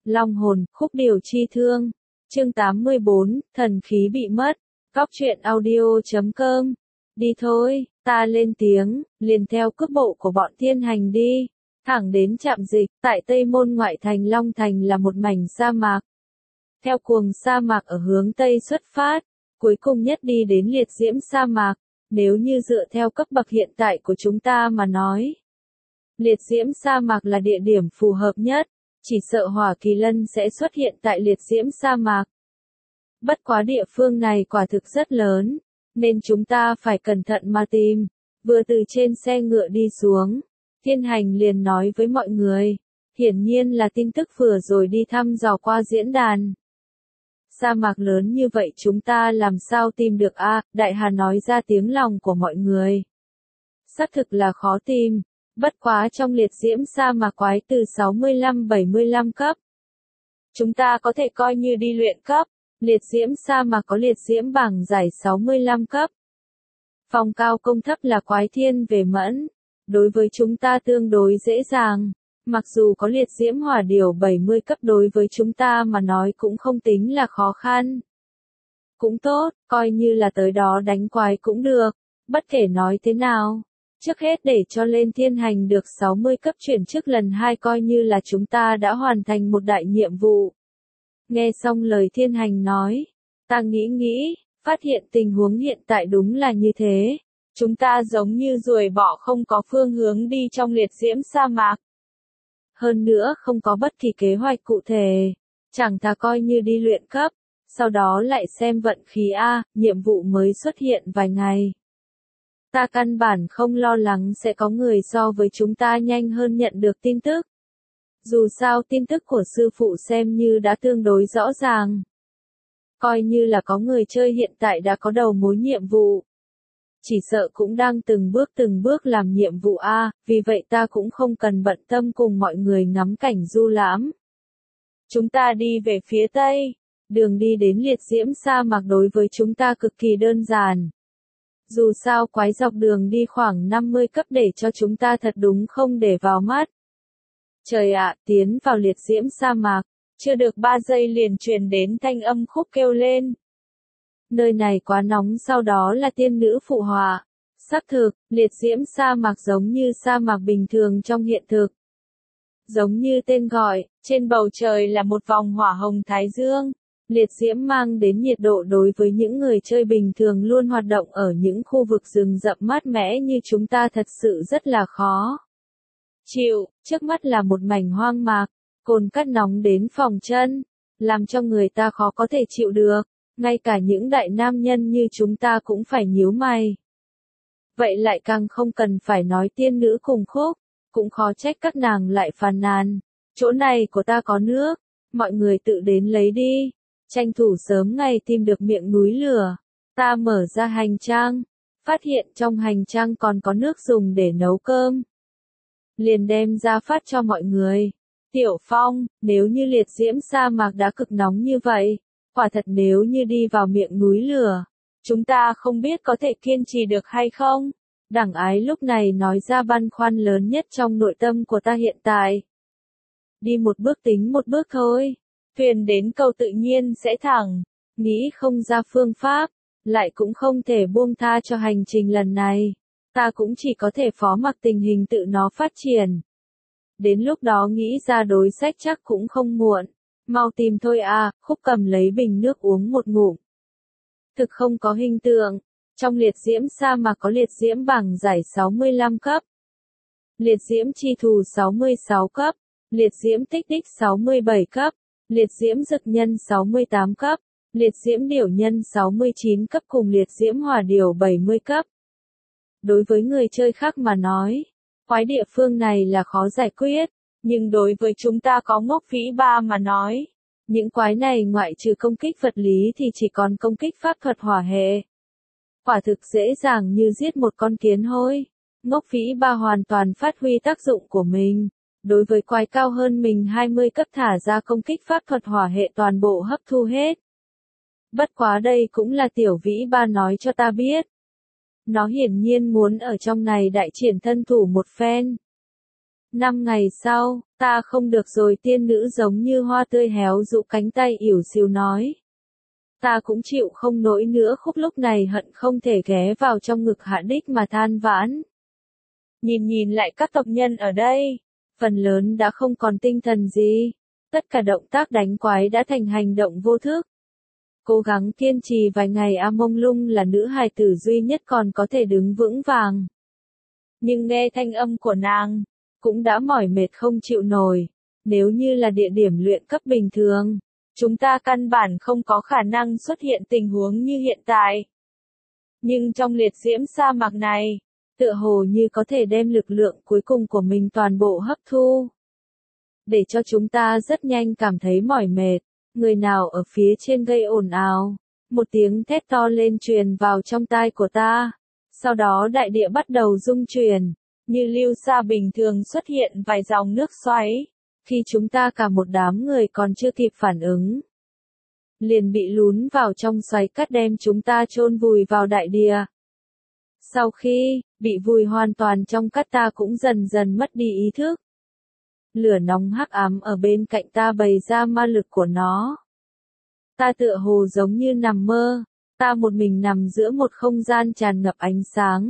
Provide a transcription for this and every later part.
Long hồn, khúc điều chi thương. Chương 84, thần khí bị mất. Góc truyện audio.com. Đi thôi, ta lên tiếng, liền theo cước bộ của bọn thiên hành đi. Thẳng đến trạm dịch, tại Tây Môn ngoại thành Long Thành là một mảnh sa mạc. Theo cuồng sa mạc ở hướng Tây xuất phát, cuối cùng nhất đi đến liệt diễm sa mạc. Nếu như dựa theo cấp bậc hiện tại của chúng ta mà nói, liệt diễm sa mạc là địa điểm phù hợp nhất, chỉ sợ hỏa kỳ lân sẽ xuất hiện tại liệt diễm sa mạc. Bất quá địa phương này quả thực rất lớn, nên chúng ta phải cẩn thận mà tìm. Vừa từ trên xe ngựa đi xuống, thiên hành liền nói với mọi người, hiển nhiên là tin tức vừa rồi đi thăm dò qua diễn đàn. Sa mạc lớn như vậy chúng ta làm sao tìm được a? Đại Hà nói ra tiếng lòng của mọi người. Xác thực là khó tìm, bất quá trong liệt diễm sa mạc quái từ 65-75 cấp. Chúng ta có thể coi như đi luyện cấp, liệt diễm sa mạc có liệt diễm bảng giải 65 cấp. Phòng cao công thấp là quái thiên về mẫn, đối với chúng ta tương đối dễ dàng. Mặc dù có liệt diễm hỏa điều 70 cấp đối với chúng ta mà nói cũng không tính là khó khăn. Cũng tốt, coi như là tới đó đánh quái cũng được, bất kể nói thế nào. Trước hết để cho lên thiên hành được 60 cấp chuyển chức lần 2 coi như là chúng ta đã hoàn thành một đại nhiệm vụ. Nghe xong lời thiên hành nói, ta nghĩ, phát hiện tình huống hiện tại đúng là như thế. Chúng ta giống như ruồi bọ không có phương hướng đi trong liệt diễm sa mạc. Hơn nữa không có bất kỳ kế hoạch cụ thể, chẳng thà coi như đi luyện cấp, sau đó lại xem vận khí a, nhiệm vụ mới xuất hiện vài ngày. Ta căn bản không lo lắng sẽ có người so với chúng ta nhanh hơn nhận được tin tức. Dù sao tin tức của sư phụ xem như đã tương đối rõ ràng. Coi như là có người chơi hiện tại đã có đầu mối nhiệm vụ. Chỉ sợ cũng đang từng bước làm nhiệm vụ a, vì vậy ta cũng không cần bận tâm cùng mọi người ngắm cảnh du lãm. Chúng ta đi về phía Tây, đường đi đến liệt diễm sa mạc đối với chúng ta cực kỳ đơn giản. Dù sao quái dọc đường đi khoảng 50 cấp để cho chúng ta thật đúng không để vào mắt. Trời ạ, tiến vào liệt diễm sa mạc, chưa được 3 giây liền truyền đến thanh âm khúc kêu lên. Nơi này quá nóng, sau đó là tiên nữ phụ họa. Xác thực, liệt diễm sa mạc giống như sa mạc bình thường trong hiện thực. Giống như tên gọi, trên bầu trời là một vòng hỏa hồng thái dương. Liệt diễm mang đến nhiệt độ đối với những người chơi bình thường luôn hoạt động ở những khu vực rừng rậm mát mẻ như chúng ta thật sự rất là khó chịu. Trước mắt là một mảnh hoang mạc, cồn cát nóng đến phỏng chân, làm cho người ta khó có thể chịu được. Ngay cả những đại nam nhân như chúng ta cũng phải nhíu mày. Vậy lại càng không cần phải nói tiên nữ cùng khúc, cũng khó trách các nàng lại phàn nàn. Chỗ này của ta có nước, mọi người tự đến lấy đi. Tranh thủ sớm ngày tìm được miệng núi lửa. Ta mở ra hành trang, phát hiện trong hành trang còn có nước dùng để nấu cơm. Liền đem ra phát cho mọi người. Tiểu Phong, nếu như liệt diễm sa mạc đã cực nóng như vậy, quả thật nếu như đi vào miệng núi lửa, chúng ta không biết có thể kiên trì được hay không. Đẳng Ái lúc này nói ra băn khoăn lớn nhất trong nội tâm của ta hiện tại. Đi một bước tính một bước thôi. Thuyền đến cầu tự nhiên sẽ thẳng. Nghĩ không ra phương pháp, lại cũng không thể buông tha cho hành trình lần này. Ta cũng chỉ có thể phó mặc tình hình tự nó phát triển. Đến lúc đó nghĩ ra đối sách chắc cũng không muộn. Mau tìm thôi à, khúc cầm lấy bình nước uống một ngụm. Thực không có hình tượng. Trong liệt diễm sa mạc có liệt diễm bảng giải 65 cấp. Liệt diễm chi thù 66 cấp. Liệt diễm tích đích 67 cấp. Liệt diễm dực nhân 68 cấp. Liệt diễm điểu nhân 69 cấp cùng liệt diễm hỏa điều 70 cấp. Đối với người chơi khác mà nói, quái địa phương này là khó giải quyết. Nhưng đối với chúng ta có ngốc phỉ ba mà nói, những quái này ngoại trừ công kích vật lý thì chỉ còn công kích pháp thuật hỏa hệ. Quả thực dễ dàng như giết một con kiến hôi. Ngốc phỉ ba hoàn toàn phát huy tác dụng của mình. Đối với quái cao hơn mình 20 cấp thả ra công kích pháp thuật hỏa hệ toàn bộ hấp thu hết. Bất quá đây cũng là tiểu vĩ ba nói cho ta biết. Nó hiển nhiên muốn ở trong này đại triển thân thủ một phen. 5 ngày sau, ta không được rồi, tiên nữ giống như hoa tươi héo rũ cánh tay ỉu xìu nói. Ta cũng chịu không nổi nữa, Khúc lúc này hận không thể ghé vào trong ngực Hạ Đích mà than vãn. Nhìn lại các tộc nhân ở đây, phần lớn đã không còn tinh thần gì. Tất cả động tác đánh quái đã thành hành động vô thức. Cố gắng kiên trì vài ngày, A Mông Lung là nữ hài tử duy nhất còn có thể đứng vững vàng. Nhưng nghe thanh âm của nàng, cũng đã mỏi mệt không chịu nổi. Nếu như là địa điểm luyện cấp bình thường, chúng ta căn bản không có khả năng xuất hiện tình huống như hiện tại. Nhưng trong liệt diễm sa mạc này, tựa hồ như có thể đem lực lượng cuối cùng của mình toàn bộ hấp thu. Để cho chúng ta rất nhanh cảm thấy mỏi mệt. Người nào ở phía trên gây ồn ào? Một tiếng thét to lên truyền vào trong tai của ta. Sau đó đại địa bắt đầu rung chuyển, như lưu sa bình thường xuất hiện vài dòng nước xoáy. Khi chúng ta cả một đám người còn chưa kịp phản ứng, liền bị lún vào trong xoáy cát đem chúng ta chôn vùi vào đại địa. Sau khi bị vùi hoàn toàn trong cát, ta cũng dần dần mất đi ý thức. Lửa nóng hắc ám ở bên cạnh ta bày ra ma lực của nó. Ta tựa hồ giống như nằm mơ, ta một mình nằm giữa một không gian tràn ngập ánh sáng.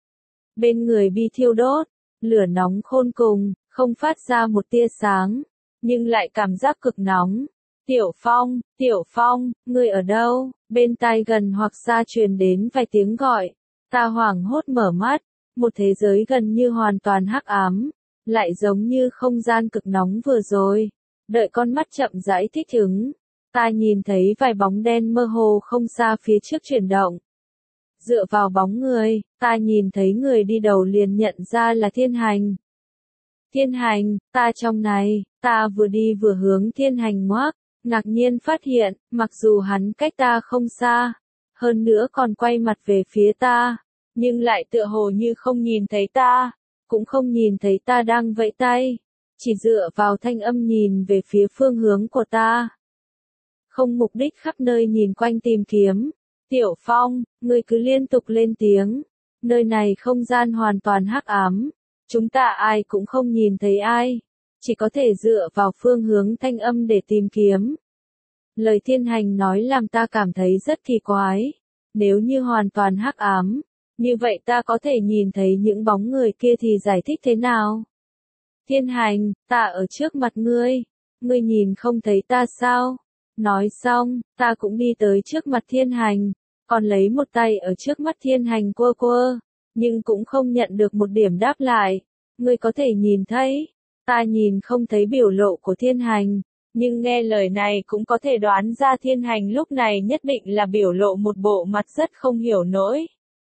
Bên người bi thiêu đốt, lửa nóng khôn cùng, không phát ra một tia sáng, nhưng lại cảm giác cực nóng. Tiểu Phong, ngươi ở đâu? Bên tai gần hoặc xa truyền đến vài tiếng gọi. Ta hoảng hốt mở mắt, một thế giới gần như hoàn toàn hắc ám. Lại giống như không gian cực nóng vừa rồi. Đợi con mắt chậm rãi thích ứng, ta nhìn thấy vài bóng đen mơ hồ không xa phía trước chuyển động. Dựa vào bóng người, ta nhìn thấy người đi đầu liền nhận ra là Thiên Hành. Thiên Hành, ta trong này, ta vừa đi vừa hướng Thiên Hành ngoác, ngạc nhiên phát hiện, mặc dù hắn cách ta không xa, hơn nữa còn quay mặt về phía ta, nhưng lại tựa hồ như không nhìn thấy ta. Cũng không nhìn thấy ta đang vẫy tay, chỉ dựa vào thanh âm nhìn về phía phương hướng của ta. Không mục đích khắp nơi nhìn quanh tìm kiếm. Tiểu Phong, ngươi cứ liên tục lên tiếng. Nơi này không gian hoàn toàn hắc ám. Chúng ta ai cũng không nhìn thấy ai. Chỉ có thể dựa vào phương hướng thanh âm để tìm kiếm. Lời Thiên Hành nói làm ta cảm thấy rất kỳ quái. Nếu như hoàn toàn hắc ám, như vậy ta có thể nhìn thấy những bóng người kia thì giải thích thế nào? Thiên Hành, ta ở trước mặt ngươi nhìn không thấy ta sao? Nói xong, ta cũng đi tới trước mặt Thiên Hành, còn lấy một tay ở trước mắt Thiên Hành quơ quơ, nhưng cũng không nhận được một điểm đáp lại. Ngươi có thể nhìn thấy, ta nhìn không thấy biểu lộ của Thiên Hành, nhưng nghe lời này cũng có thể đoán ra Thiên Hành lúc này nhất định là biểu lộ một bộ mặt rất không hiểu nổi.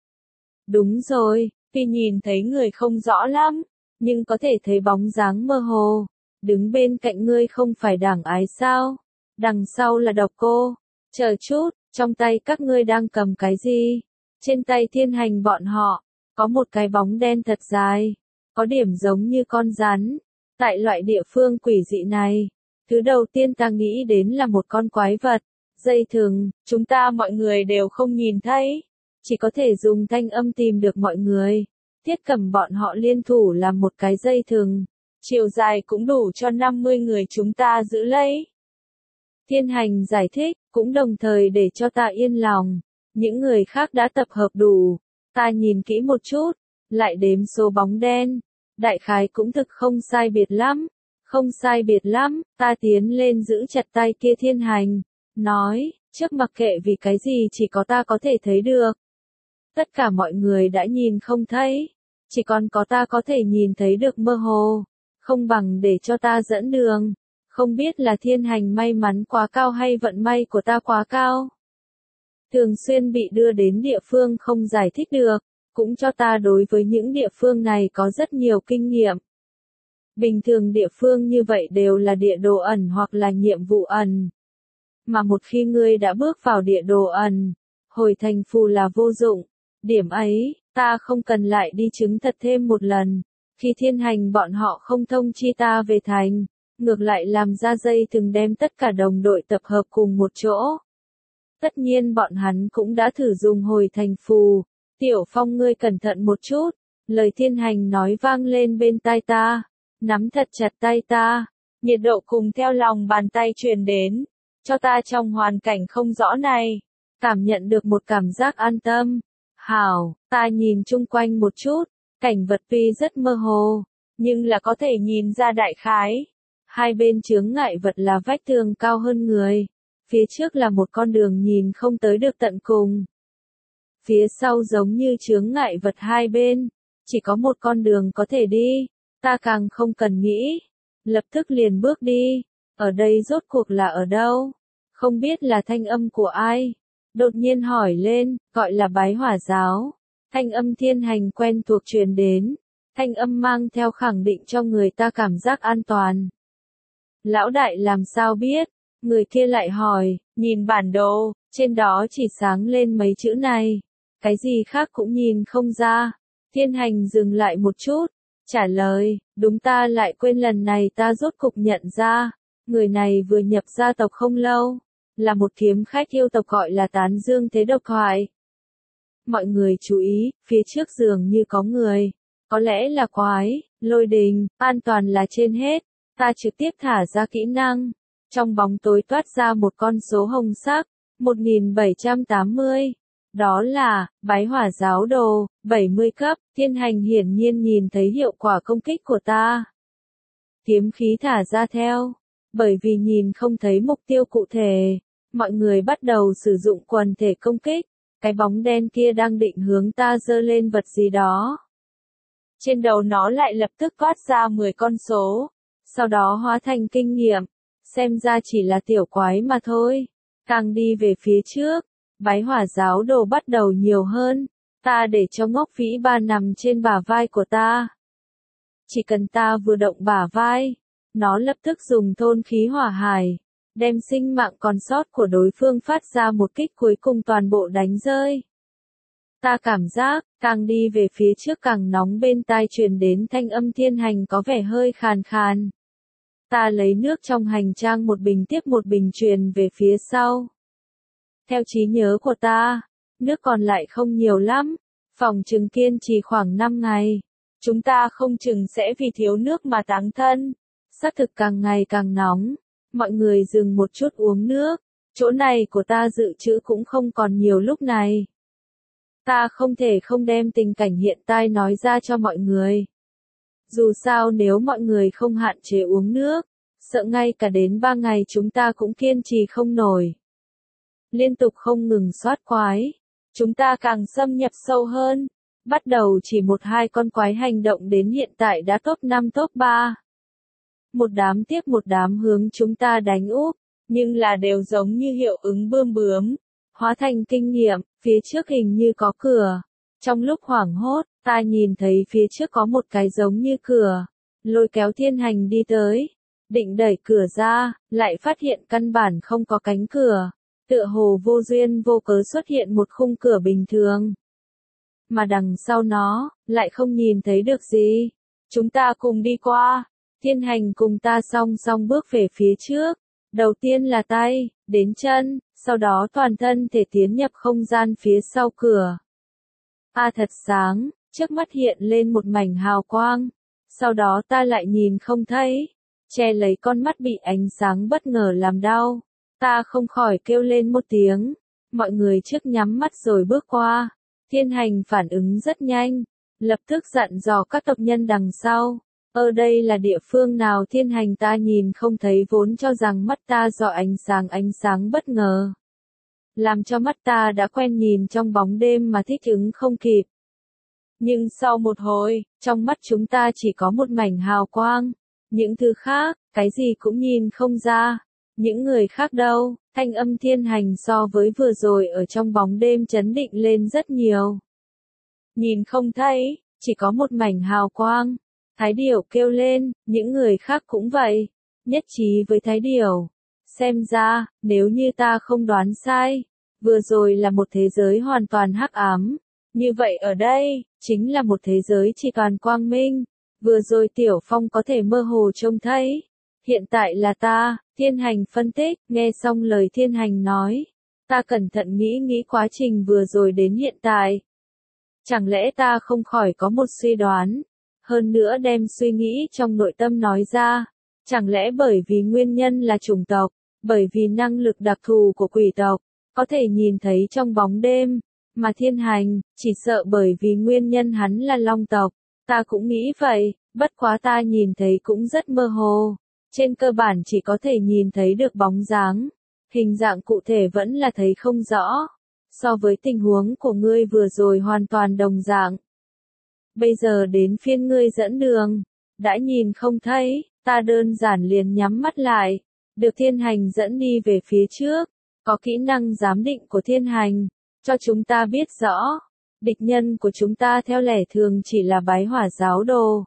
Đúng rồi, tuy nhìn thấy người không rõ lắm, nhưng có thể thấy bóng dáng mơ hồ. Đứng bên cạnh ngươi không phải Đảng Ái sao? Đằng sau là Độc Cô. Chờ chút, trong tay các ngươi đang cầm cái gì? Trên tay Thiên Hành bọn họ, có một cái bóng đen thật dài, có điểm giống như con rắn. Tại loại địa phương quỷ dị này, thứ đầu tiên ta nghĩ đến là một con quái vật. Dây thừng, chúng ta mọi người đều không nhìn thấy. Chỉ có thể dùng thanh âm tìm được mọi người. Thiết Cẩm bọn họ liên thủ làm một cái dây thừng. Chiều dài cũng đủ cho 50 người chúng ta giữ lấy. Thiên Hành giải thích, cũng đồng thời để cho ta yên lòng. Những người khác đã tập hợp đủ. Ta nhìn kỹ một chút, lại đếm số bóng đen. Đại khái cũng thực không sai biệt lắm. Không sai biệt lắm, ta tiến lên giữ chặt tay kia Thiên Hành. Nói, trước mặc kệ vì cái gì chỉ có ta có thể thấy được. Tất cả mọi người đã nhìn không thấy, chỉ còn có ta có thể nhìn thấy được mơ hồ, không bằng để cho ta dẫn đường. Không biết là Thiên Hành may mắn quá cao hay vận may của ta quá cao. Thường xuyên bị đưa đến địa phương không giải thích được, cũng cho ta đối với những địa phương này có rất nhiều kinh nghiệm. Bình thường địa phương như vậy đều là địa đồ ẩn hoặc là nhiệm vụ ẩn. Mà một khi ngươi đã bước vào địa đồ ẩn, hồi thành phù là vô dụng. Điểm ấy, ta không cần lại đi chứng thật thêm một lần. Khi Thiên Hành bọn họ không thông chi ta về thành, ngược lại làm ra dây thừng đem tất cả đồng đội tập hợp cùng một chỗ. Tất nhiên bọn hắn cũng đã thử dùng hồi thành phù. Tiểu Phong, ngươi cẩn thận một chút. Lời Thiên Hành nói vang lên bên tai ta. nắm thật chặt tay ta, nhiệt độ cùng theo lòng bàn tay truyền đến, cho ta trong hoàn cảnh không rõ này, cảm nhận được một cảm giác an tâm. Hảo, ta nhìn chung quanh một chút, cảnh vật tuy rất mơ hồ, nhưng là có thể nhìn ra đại khái. Hai bên chướng ngại vật là vách tường cao hơn người, phía trước là một con đường nhìn không tới được tận cùng. Phía sau giống như chướng ngại vật hai bên, chỉ có một con đường có thể đi, ta càng không cần nghĩ, lập tức liền bước đi. Ở đây rốt cuộc là ở đâu? Không biết là thanh âm của ai? Đột nhiên hỏi lên, gọi là Bái Hỏa giáo. Thanh âm Thiên Hành quen thuộc truyền đến, thanh âm mang theo khẳng định cho người ta cảm giác an toàn. Lão đại làm sao biết? Người kia lại hỏi, nhìn bản đồ, trên đó chỉ sáng lên mấy chữ này, cái gì khác cũng nhìn không ra. Thiên Hành dừng lại một chút, trả lời, đúng, ta lại quên, lần này ta rốt cục nhận ra, người này vừa nhập gia tộc không lâu, là một kiếm khách yêu tộc gọi là Tán Dương Thế Độc Thoại. Mọi người chú ý, phía trước dường như có người, có lẽ là quái, Lôi Đình, an toàn là trên hết. Ta trực tiếp thả ra kỹ năng, trong bóng tối toát ra một con số hồng sắc, 1780. Đó là, Bái Hỏa giáo đồ, 70 cấp, Thiên Hành hiển nhiên nhìn thấy hiệu quả công kích của ta. Kiếm khí thả ra theo, bởi vì nhìn không thấy mục tiêu cụ thể, mọi người bắt đầu sử dụng quần thể công kích, cái bóng đen kia đang định hướng ta giơ lên vật gì đó. Trên đầu nó lại lập tức toát ra 10 con số, sau đó hóa thành kinh nghiệm, xem ra chỉ là tiểu quái mà thôi. Càng đi về phía trước, Bái Hỏa giáo đồ bắt đầu nhiều hơn, ta để cho Ngốc Vĩ Ba nằm trên bả vai của ta. Chỉ cần ta vừa động bả vai, nó lập tức dùng thôn khí hỏa hải, đem sinh mạng còn sót của đối phương phát ra một kích cuối cùng toàn bộ đánh rơi. Ta cảm giác, càng đi về phía trước càng nóng, bên tai truyền đến thanh âm Thiên Hành có vẻ hơi khàn khàn. Ta lấy nước trong hành trang một bình tiếp một bình truyền về phía sau. Theo trí nhớ của ta, nước còn lại không nhiều lắm, phòng chừng kiên trì khoảng 5 ngày. Chúng ta không chừng sẽ vì thiếu nước mà táng thân. Xác thực càng ngày càng nóng, mọi người dừng một chút uống nước, chỗ này của ta dự trữ cũng không còn nhiều lúc này. Ta không thể không đem tình cảnh hiện tại nói ra cho mọi người. Dù sao nếu mọi người không hạn chế uống nước, sợ ngay cả đến 3 ngày chúng ta cũng kiên trì không nổi. Liên tục không ngừng soát quái, chúng ta càng xâm nhập sâu hơn. Bắt đầu chỉ 1-2 con quái hành động đến hiện tại đã top 5 top 3. Một đám tiếp một đám hướng chúng ta đánh úp, nhưng là đều giống như hiệu ứng bươm bướm, hóa thành kinh nghiệm, phía trước hình như có cửa. Trong lúc hoảng hốt, ta nhìn thấy phía trước có một cái giống như cửa, lôi kéo Thiên Hành đi tới, định đẩy cửa ra, lại phát hiện căn bản không có cánh cửa, tựa hồ vô duyên vô cớ xuất hiện một khung cửa bình thường. Mà đằng sau nó, lại không nhìn thấy được gì. Chúng ta cùng đi qua, Thiên Hành cùng ta song song bước về phía trước, đầu tiên là tay, đến chân, sau đó toàn thân thể tiến nhập không gian phía sau cửa. Thật sáng, trước mắt hiện lên một mảnh hào quang, sau đó ta lại nhìn không thấy, che lấy con mắt bị ánh sáng bất ngờ làm đau. Ta không khỏi kêu lên một tiếng, mọi người trước nhắm mắt rồi bước qua. Thiên Hành phản ứng rất nhanh, lập tức dặn dò các tộc nhân đằng sau. Ở đây là địa phương nào? Thiên Hành ta nhìn không thấy, vốn cho rằng mắt ta do ánh sáng bất ngờ, làm cho mắt ta đã quen nhìn trong bóng đêm mà thích ứng không kịp. Nhưng sau một hồi, trong mắt chúng ta chỉ có một mảnh hào quang, những thứ khác, cái gì cũng nhìn không ra. Những người khác đâu? Thanh âm Thiên Hành so với vừa rồi ở trong bóng đêm chấn định lên rất nhiều. Nhìn không thấy, chỉ có một mảnh hào quang. Thái Điểu kêu lên, những người khác cũng vậy, nhất trí với Thái Điểu. Xem ra, nếu như ta không đoán sai, vừa rồi là một thế giới hoàn toàn hắc ám. Như vậy ở đây, chính là một thế giới chỉ toàn quang minh. Vừa rồi Tiểu Phong có thể mơ hồ trông thấy. Hiện tại là ta. Thiên Hành phân tích, nghe xong lời Thiên Hành nói. Ta cẩn thận nghĩ quá trình vừa rồi đến hiện tại. Chẳng lẽ ta không khỏi có một suy đoán. hơn nữa đem suy nghĩ trong nội tâm nói ra. Chẳng lẽ bởi vì nguyên nhân là chủng tộc, bởi vì năng lực đặc thù của quỷ tộc, có thể nhìn thấy trong bóng đêm, mà Thiên Hành, chỉ sợ bởi vì nguyên nhân hắn là long tộc, ta cũng nghĩ vậy, bất quá ta nhìn thấy cũng rất mơ hồ, trên cơ bản chỉ có thể nhìn thấy được bóng dáng, hình dạng cụ thể vẫn là thấy không rõ, so với tình huống của ngươi vừa rồi hoàn toàn đồng dạng. Bây giờ đến phiên ngươi dẫn đường, đã nhìn không thấy, ta đơn giản liền nhắm mắt lại, được Thiên Hành dẫn đi về phía trước, có kỹ năng giám định của Thiên Hành, cho chúng ta biết rõ, địch nhân của chúng ta theo lẽ thường chỉ là bái hỏa giáo đồ.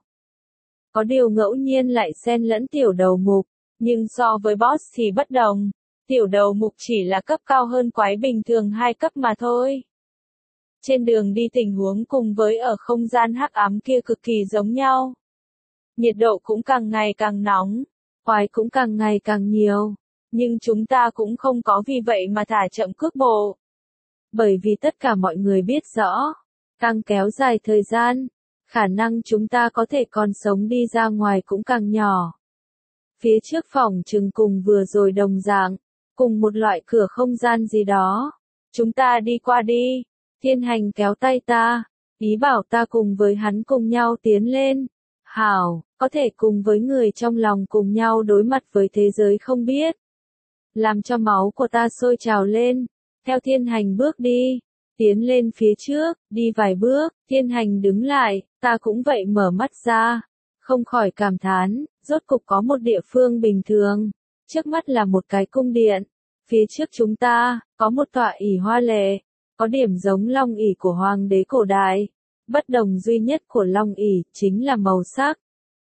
Có điều ngẫu nhiên lại xen lẫn tiểu đầu mục, nhưng so với boss thì bất đồng, tiểu đầu mục chỉ là cấp cao hơn quái bình thường 2 cấp mà thôi. Trên đường đi tình huống cùng với ở không gian hắc ám kia cực kỳ giống nhau. Nhiệt độ cũng càng ngày càng nóng, quái cũng càng ngày càng nhiều, nhưng chúng ta cũng không có vì vậy mà thả chậm cước bộ. Bởi vì tất cả mọi người biết rõ, càng kéo dài thời gian, khả năng chúng ta có thể còn sống đi ra ngoài cũng càng nhỏ. Phía trước phòng chừng cùng vừa rồi đồng dạng, cùng một loại cửa không gian gì đó. Chúng ta đi qua đi. Thiên Hành kéo tay ta, ý bảo ta cùng với hắn cùng nhau tiến lên. Hảo, có thể cùng với người trong lòng cùng nhau đối mặt với thế giới không biết. Làm cho máu của ta sôi trào lên, theo Thiên Hành bước đi, tiến lên phía trước, đi vài bước, Thiên Hành đứng lại, ta cũng vậy mở mắt ra, không khỏi cảm thán, rốt cục có một địa phương bình thường, trước mắt là một cái cung điện, phía trước chúng ta, có một tọa ỷ hoa lệ, có điểm giống long ỷ của hoàng đế cổ đại, bất đồng duy nhất của long ỷ chính là màu sắc.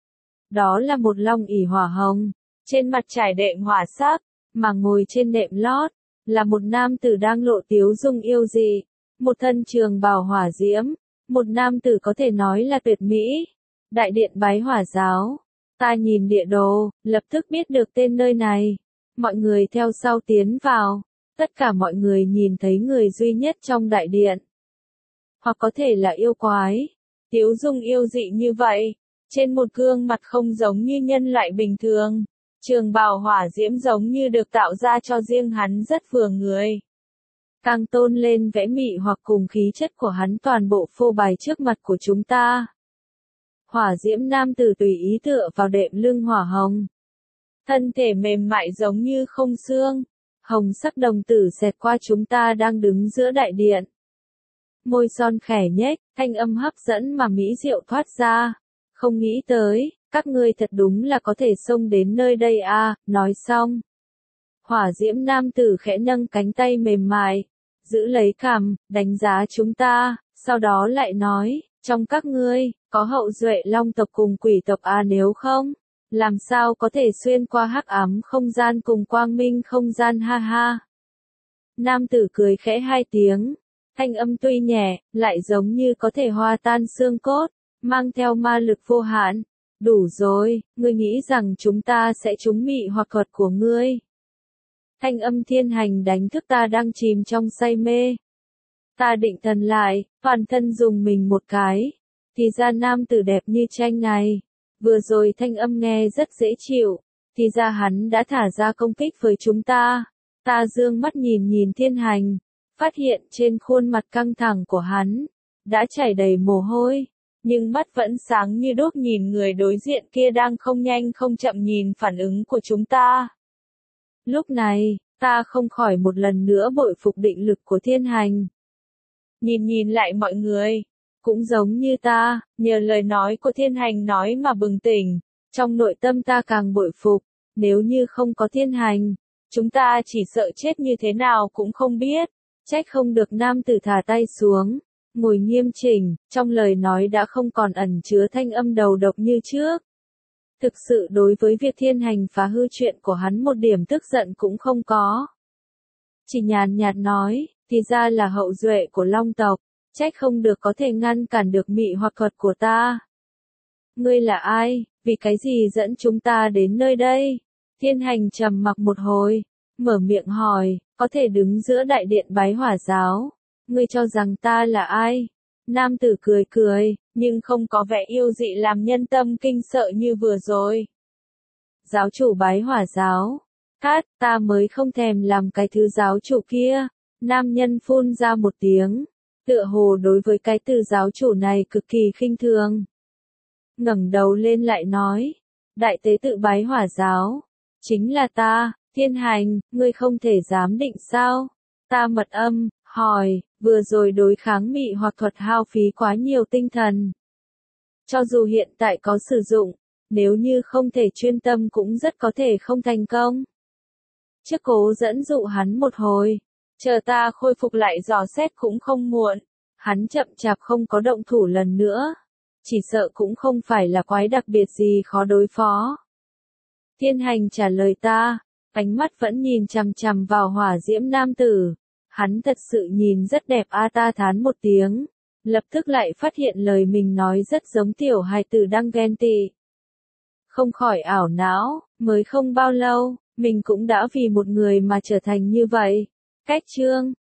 Đó là một long ỷ hỏa hồng, trên mặt trải đệm hỏa sắc, mà ngồi trên đệm lót, là một nam tử đang lộ tiếu dung yêu dị, một thân trường bào hỏa diễm, một nam tử có thể nói là tuyệt mỹ. Đại điện bái hỏa giáo, ta nhìn địa đồ, lập tức biết được tên nơi này. Mọi người theo sau tiến vào, tất cả mọi người nhìn thấy người duy nhất trong đại điện. Hoặc có thể là yêu quái, tiếu dung yêu dị như vậy, trên một gương mặt không giống như nhân loại bình thường. Trường bào hỏa diễm giống như được tạo ra cho riêng hắn rất vừa người. Càng tôn lên vẻ mị hoặc cùng khí chất của hắn toàn bộ phô bày trước mặt của chúng ta. Hỏa diễm nam tử tùy ý tựa vào đệm lưng hỏa hồng. Thân thể mềm mại giống như không xương. Hồng sắc đồng tử xẹt qua chúng ta đang đứng giữa đại điện. Môi son khẽ nhếch, thanh âm hấp dẫn mà mỹ diệu thoát ra. Không nghĩ tới, các ngươi thật đúng là có thể xông đến nơi đây à, nói xong. Hỏa diễm nam tử khẽ nâng cánh tay mềm mại, giữ lấy cằm, đánh giá chúng ta, sau đó lại nói, trong các ngươi, có hậu duệ long tộc cùng quỷ tộc à, nếu không, làm sao có thể xuyên qua hắc ám không gian cùng quang minh không gian ha ha. Nam tử cười khẽ 2 tiếng, thanh âm tuy nhẹ, lại giống như có thể hòa tan xương cốt, mang theo ma lực vô hạn. Đủ rồi, ngươi nghĩ rằng chúng ta sẽ trúng mị hoặc thuật của ngươi. Thanh âm Thiên Hành đánh thức ta đang chìm trong say mê. Ta định thần lại, toàn thân dùng mình một cái. Thì ra nam tử đẹp như tranh này. Vừa rồi thanh âm nghe rất dễ chịu. Thì ra hắn đã thả ra công kích với chúng ta. Ta dương mắt nhìn nhìn Thiên Hành. Phát hiện trên khuôn mặt căng thẳng của hắn. Đã chảy đầy mồ hôi. Nhưng mắt vẫn sáng như đuốc nhìn người đối diện kia đang không nhanh không chậm nhìn phản ứng của chúng ta. Lúc này, ta không khỏi một lần nữa bội phục định lực của Thiên Hành. Nhìn lại mọi người, cũng giống như ta, nhờ lời nói của Thiên Hành nói mà bừng tỉnh, trong nội tâm ta càng bội phục, nếu như không có Thiên Hành, chúng ta chỉ sợ chết như thế nào cũng không biết, trách không được nam tử thả tay xuống. Ngồi nghiêm chỉnh, trong lời nói đã không còn ẩn chứa thanh âm đầu độc như trước. Thực sự đối với việc Thiên Hành phá hư chuyện của hắn một điểm tức giận cũng không có. Chỉ nhàn nhạt nói, thì ra là hậu duệ của long tộc, trách không được có thể ngăn cản được mị hoặc thuật của ta. Ngươi là ai, vì cái gì dẫn chúng ta đến nơi đây? Thiên Hành trầm mặc một hồi, mở miệng hỏi, có thể đứng giữa đại điện bái hỏa giáo. Ngươi cho rằng ta là ai? Nam tử cười cười, nhưng không có vẻ yêu dị làm nhân tâm kinh sợ như vừa rồi. Giáo chủ bái hỏa giáo. Cát, ta mới không thèm làm cái thứ giáo chủ kia. Nam nhân phun ra một tiếng, tựa hồ đối với cái từ giáo chủ này cực kỳ khinh thường. Ngẩng đầu lên lại nói, đại tế tự bái hỏa giáo. Chính là ta, Thiên Hành, ngươi không thể dám định sao? Ta mật âm, hỏi, vừa rồi đối kháng mị hoặc thuật hao phí quá nhiều tinh thần. Cho dù hiện tại có sử dụng, nếu như không thể chuyên tâm cũng rất có thể không thành công. Trước cố dẫn dụ hắn một hồi, chờ ta khôi phục lại dò xét cũng không muộn. Hắn chậm chạp không có động thủ lần nữa. Chỉ sợ cũng không phải là quái đặc biệt gì khó đối phó. Thiên Hành trả lời ta, ánh mắt vẫn nhìn chằm chằm vào hỏa diễm nam tử. Hắn thật sự nhìn rất đẹp a, ta thán một tiếng. Lập tức lại phát hiện lời mình nói rất giống tiểu hài tử đang ghen tị. Không khỏi ảo não, mới không bao lâu, mình cũng đã vì một người mà trở thành như vậy. Cách chương